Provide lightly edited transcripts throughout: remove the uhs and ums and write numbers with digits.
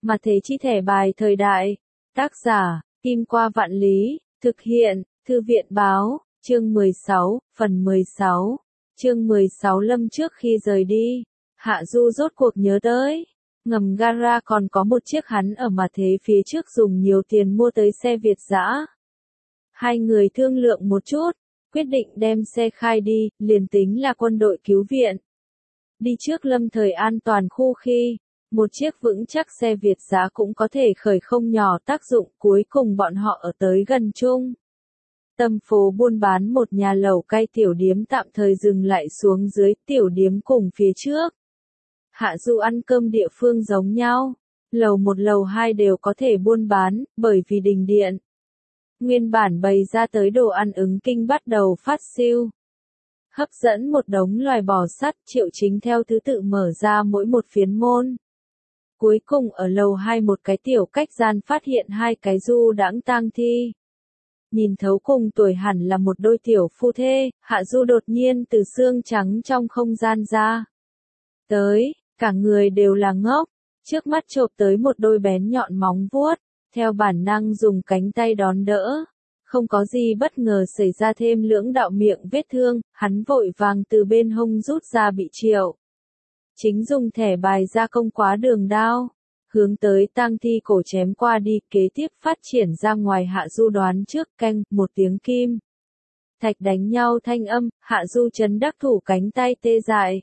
Mà thế chi thẻ bài thời đại. Tác giả, Kim Qua Vạn Lý, thực hiện, Thư viện báo, chương 16, phần 16. Chương 16 Lâm trước khi rời đi, Hạ Du rốt cuộc nhớ tới. Ngầm gara còn có một chiếc hắn ở mà thế phía trước dùng nhiều tiền mua tới xe Việt dã. Hai người thương lượng một chút, quyết định đem xe khai đi, liền tính là quân đội cứu viện. Đi trước lâm thời an toàn khu khi, một chiếc vững chắc xe Việt dã cũng có thể khởi không nhỏ tác dụng, cuối cùng bọn họ ở tới gần chung. Tâm phố buôn bán một nhà lẩu cay tiểu điếm tạm thời dừng lại xuống dưới tiểu điếm cùng phía trước. Hạ Du ăn cơm địa phương giống nhau, lầu 1 lầu 2 đều có thể buôn bán, bởi vì đình điện. Nguyên bản bày ra tới đồ ăn ứng kinh bắt đầu phát siêu. Hấp dẫn một đống loài bò sắt, Triệu Chính theo thứ tự mở ra mỗi một phiến môn. Cuối cùng ở lầu 2 một cái tiểu cách gian phát hiện hai cái du đãng tang thi. Nhìn thấu cùng tuổi hẳn là một đôi tiểu phu thê, Hạ Du đột nhiên từ xương trắng trong không gian ra. Tới, cả người đều là ngốc, trước mắt chộp tới một đôi bén nhọn móng vuốt, theo bản năng dùng cánh tay đón đỡ. Không có gì bất ngờ xảy ra thêm lưỡng đạo miệng vết thương, hắn vội vàng từ bên hông rút ra bị Triệu Chính dùng thẻ bài gia công quá đường đao, hướng tới tang thi cổ chém qua đi, kế tiếp phát triển ra ngoài. Hạ Du đoán trước, canh, một tiếng kim thạch đánh nhau thanh âm, Hạ Du chấn đắc thủ cánh tay tê dại.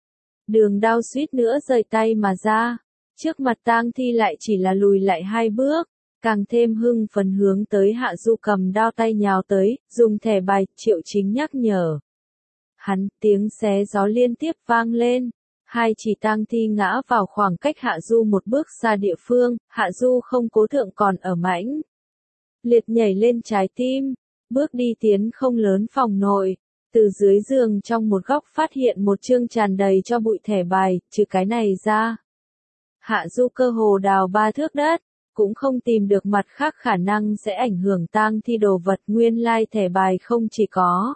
Đường đao suýt nữa rời tay mà ra, trước mặt tang thi lại chỉ là lùi lại 2 bước, càng thêm hưng phấn hướng tới Hạ Du cầm đao tay nhào tới, dùng thẻ bài, Triệu Chính nhắc nhở. Hắn, tiếng xé gió liên tiếp vang lên. Hai chỉ tang thi ngã vào khoảng cách Hạ Du một bước xa địa phương, Hạ Du không cố thượng còn ở mãnh liệt nhảy lên trái tim, bước đi tiến không lớn phòng nội, từ dưới giường trong một góc phát hiện một chương tràn đầy cho bụi thẻ bài, trừ cái này ra. Hạ Du cơ hồ đào 3 thước đất, cũng không tìm được mặt khác khả năng sẽ ảnh hưởng tang thi đồ vật. Nguyên lai thẻ bài không chỉ có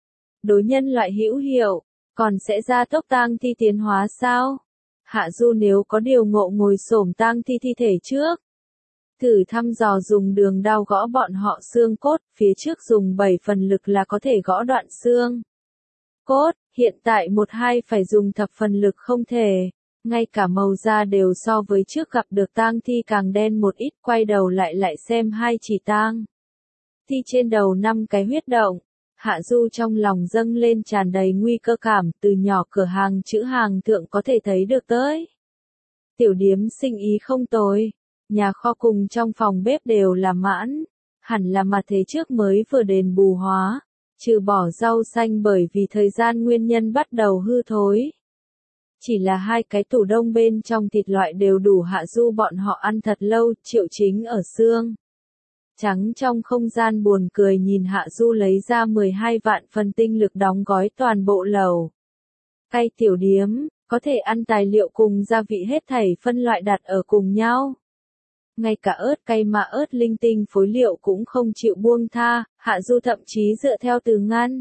đối nhân loại hữu hiệu, còn sẽ gia tốc tang thi tiến hóa sao? Hạ Du nếu có điều ngộ ngồi xổm tang thi thi thể trước. Thử thăm dò dùng đường đao gõ bọn họ xương cốt, phía trước dùng 7 phần lực là có thể gõ đoạn xương cốt, hiện tại 1-2 phải dùng thập phần lực không thể. Ngay cả màu da đều so với trước gặp được tang thi càng đen một ít. Quay đầu lại xem hai chỉ tang thi trên đầu 5 cái huyết động. Hạ Du trong lòng dâng lên tràn đầy nguy cơ cảm, từ nhỏ cửa hàng chữ hàng thượng có thể thấy được tới. Tiểu điếm sinh ý không tồi, nhà kho cùng trong phòng bếp đều là mãn, hẳn là mà thế trước mới vừa đền bù hóa, trừ bỏ rau xanh bởi vì thời gian nguyên nhân bắt đầu hư thối. Chỉ là 2 cái tủ đông bên trong thịt loại đều đủ Hạ Du bọn họ ăn thật lâu. Triệu Chính ở xương trắng trong không gian buồn cười nhìn Hạ Du lấy ra 12 vạn phần tinh lực đóng gói toàn bộ lẩu cay tiểu điếm, có thể ăn tài liệu cùng gia vị hết thảy phân loại đặt ở cùng nhau. Ngay cả ớt cay mà ớt linh tinh phối liệu cũng không chịu buông tha. Hạ Du thậm chí dựa theo từ ngăn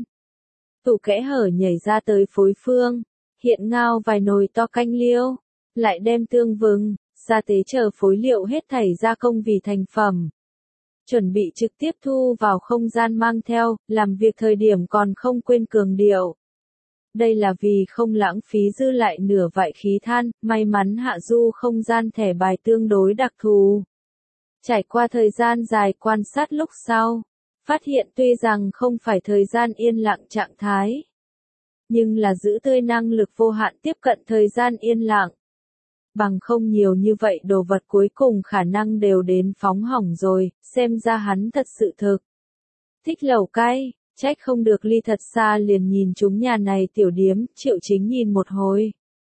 tủ kẽ hở nhảy ra tới phối phương, hiện ngao vài nồi to canh liêu, lại đem tương vừng, gia tế chờ phối liệu hết thảy gia công vì thành phẩm. Chuẩn bị trực tiếp thu vào không gian mang theo, làm việc thời điểm còn không quên cường điệu. Đây là vì không lãng phí dư lại nửa vại khí than. May mắn Hạ Du không gian thẻ bài tương đối đặc thù. Trải qua thời gian dài quan sát lúc sau, phát hiện tuy rằng không phải thời gian yên lặng trạng thái, nhưng là giữ tươi năng lực vô hạn tiếp cận thời gian yên lặng. Bằng không nhiều như vậy đồ vật cuối cùng khả năng đều đến phóng hỏng rồi, xem ra hắn thật sự thực thích lẩu cay, trách không được ly thật xa liền nhìn chúng nhà này tiểu điếm. Triệu Chính nhìn một hồi,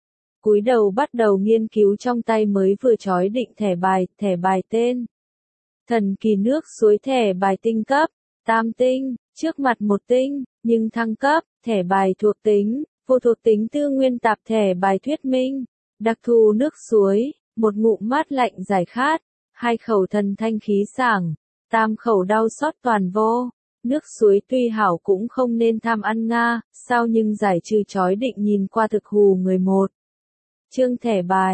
cúi đầu bắt đầu nghiên cứu trong tay mới vừa chói định thẻ bài tên thần kỳ nước suối thẻ bài tinh cấp, tam tinh, trước mặt 1 tinh, nhưng thăng cấp, thẻ bài thuộc tính, vô thuộc tính tư nguyên tạp thẻ bài thuyết minh. Đặc thù nước suối, 1 ngụm mát lạnh giải khát, 2 khẩu thần thanh khí sảng, 3 khẩu đau xót toàn vô. Nước suối tuy hảo cũng không nên tham ăn nga, sao nhưng giải trừ chói định nhìn qua thực hù người. 1 chương thẻ bài,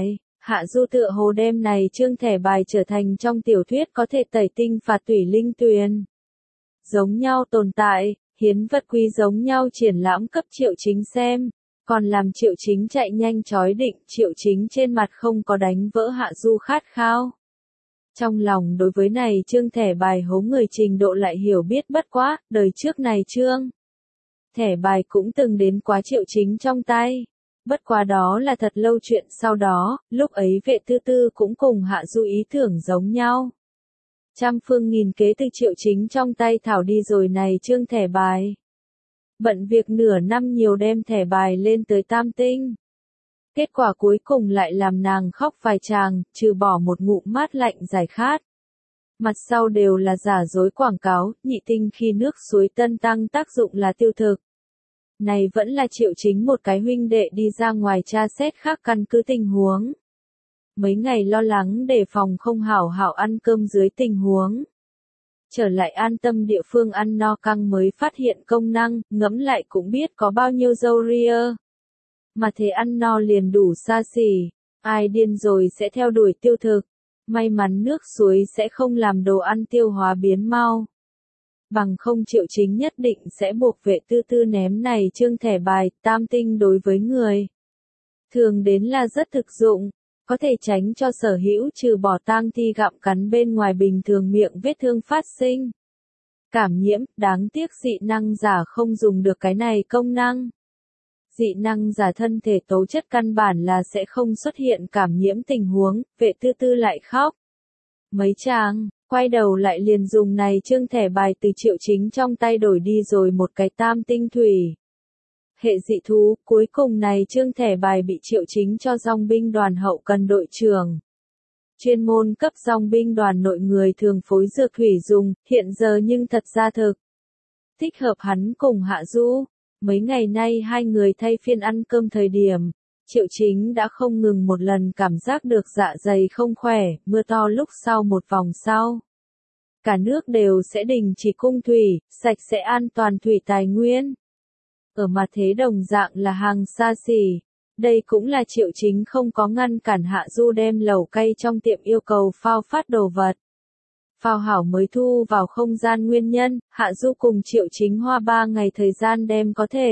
Hạ Du tựa hồ đem này chương thẻ bài trở thành trong tiểu thuyết có thể tẩy tinh phạt tủy linh tuyền. Giống nhau tồn tại, hiến vật quý giống nhau triển lãm cấp Triệu Chính xem, còn làm Triệu Chính chạy nhanh chói định, Triệu Chính trên mặt không có đánh vỡ Hạ Du khát khao. Trong lòng đối với này chương thẻ bài hố người trình độ lại hiểu biết bất quá, đời trước này chương. Thẻ bài cũng từng đến quá Triệu Chính trong tay. Bất quá đó là thật lâu chuyện sau đó, lúc ấy Vệ Tư Tư cũng cùng Hạ Du ý tưởng giống nhau. Trăm phương nghìn kế từ Triệu Chính trong tay thảo đi rồi này chương thẻ bài. Bận việc nửa năm nhiều đem thẻ bài lên tới tam tinh. Kết quả cuối cùng lại làm nàng khóc vài tràng, trừ bỏ một ngụm mát lạnh giải khát. Mặt sau đều là giả dối quảng cáo, nhị tinh khi nước suối tân tăng tác dụng là tiêu thực. Này vẫn là Triệu Chính một cái huynh đệ đi ra ngoài tra xét khác căn cứ tình huống. Mấy ngày lo lắng đề phòng không hảo hảo ăn cơm dưới tình huống. Trở lại an tâm địa phương ăn no căng mới phát hiện công năng, ngẫm lại cũng biết có bao nhiêu dâu ria. Mà thế ăn no liền đủ xa xỉ, ai điên rồi sẽ theo đuổi tiêu thực. May mắn nước suối sẽ không làm đồ ăn tiêu hóa biến mau. Bằng không Triệu Chính nhất định sẽ buộc Vệ Tư Tư ném này chương thẻ bài, tam tinh đối với người. Thường đến là rất thực dụng, có thể tránh cho sở hữu trừ bỏ tang thi gặm cắn bên ngoài bình thường miệng vết thương phát sinh. Cảm nhiễm, đáng tiếc dị năng giả không dùng được cái này công năng. Dị năng giả thân thể tố chất căn bản là sẽ không xuất hiện cảm nhiễm tình huống, Vệ Tư Tư lại khóc. Mấy chàng, quay đầu lại liền dùng này chương thẻ bài từ Triệu Chính trong tay đổi đi rồi một cái tam tinh thủy. Hệ dị thú, cuối cùng này chương thẻ bài bị Triệu Chính cho dòng binh đoàn hậu cần đội trưởng. Chuyên môn cấp dòng binh đoàn nội người thường phối dược thủy dùng, hiện giờ nhưng thật ra thực. Thích hợp hắn cùng Hạ Du. Mấy ngày nay hai người thay phiên ăn cơm thời điểm, Triệu Chính đã không ngừng một lần cảm giác được dạ dày không khỏe, mưa to lúc sau một vòng sau. Cả nước đều sẽ đình chỉ cung thủy, sạch sẽ an toàn thủy tài nguyên. Ở mặt thế đồng dạng là hàng xa xỉ. Đây cũng là Triệu Chính không có ngăn cản Hạ Du đem lẩu cay trong tiệm yêu cầu phao phát đồ vật. Phao hảo mới thu vào không gian nguyên nhân, Hạ Du cùng Triệu Chính hoa 3 ngày thời gian đem có thể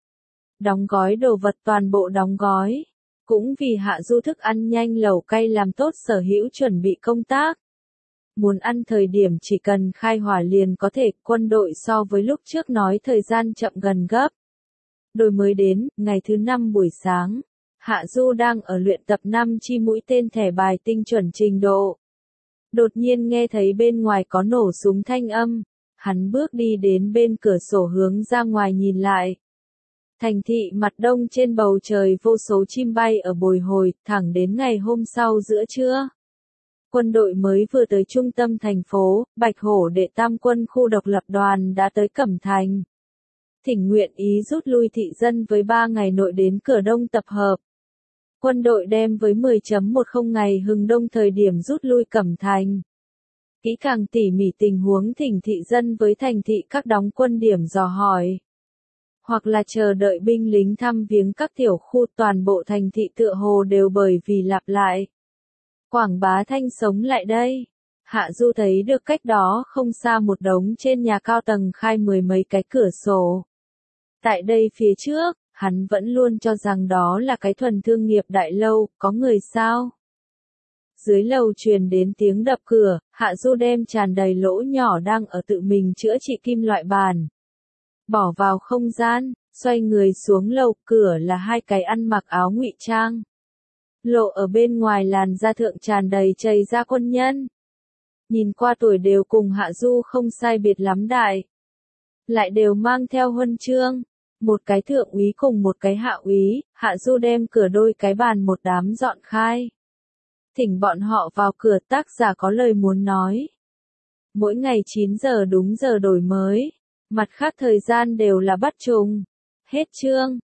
đóng gói đồ vật toàn bộ đóng gói. Cũng vì Hạ Du thức ăn nhanh lẩu cay làm tốt sở hữu chuẩn bị công tác. Muốn ăn thời điểm chỉ cần khai hỏa liền có thể, quân đội so với lúc trước nói thời gian chậm gần gấp. Đổi mới đến, ngày thứ 5 buổi sáng, Hạ Du đang ở luyện tập 5 chi mũi tên thẻ bài tinh chuẩn trình độ. Đột nhiên nghe thấy bên ngoài có nổ súng thanh âm, hắn bước đi đến bên cửa sổ hướng ra ngoài nhìn lại. Thành thị mặt đông trên bầu trời vô số chim bay ở bồi hồi, thẳng đến ngày hôm sau giữa trưa. Quân đội mới vừa tới trung tâm thành phố, Bạch Hổ đệ tam quân khu độc lập đoàn đã tới Cẩm Thành. Thỉnh nguyện ý rút lui thị dân với 3 ngày nội đến cửa đông tập hợp. Quân đội đem với 10.10 ngày hừng đông thời điểm rút lui Cẩm Thành. Kỹ càng tỉ mỉ tình huống thỉnh thị dân với thành thị các đóng quân điểm dò hỏi. Hoặc là chờ đợi binh lính thăm viếng các tiểu khu, toàn bộ thành thị tựa hồ đều bởi vì lặp lại. Quảng Bá Thanh sống lại đây. Hạ Du thấy được cách đó không xa một đống trên nhà cao tầng khai 10 mấy cái cửa sổ. Tại đây phía trước, hắn vẫn luôn cho rằng đó là cái thuần thương nghiệp đại lâu, có người sao? Dưới lầu truyền đến tiếng đập cửa, Hạ Du đem tràn đầy lỗ nhỏ đang ở tự mình chữa trị kim loại bàn. Bỏ vào không gian, xoay người xuống lầu, cửa là hai cái ăn mặc áo ngụy trang. Lộ ở bên ngoài làn da thượng tràn đầy chày da quân nhân. Nhìn qua tuổi đều cùng Hạ Du không sai biệt lắm đại. Lại đều mang theo huân chương. Một cái thượng úy cùng một cái hạ úy, Hạ Du đem cửa đôi cái bàn một đám dọn khai. Thỉnh bọn họ vào cửa, tác giả có lời muốn nói. Mỗi ngày 9 giờ đúng giờ đổi mới. Mặt khác thời gian đều là bắt trùng. Hết chương.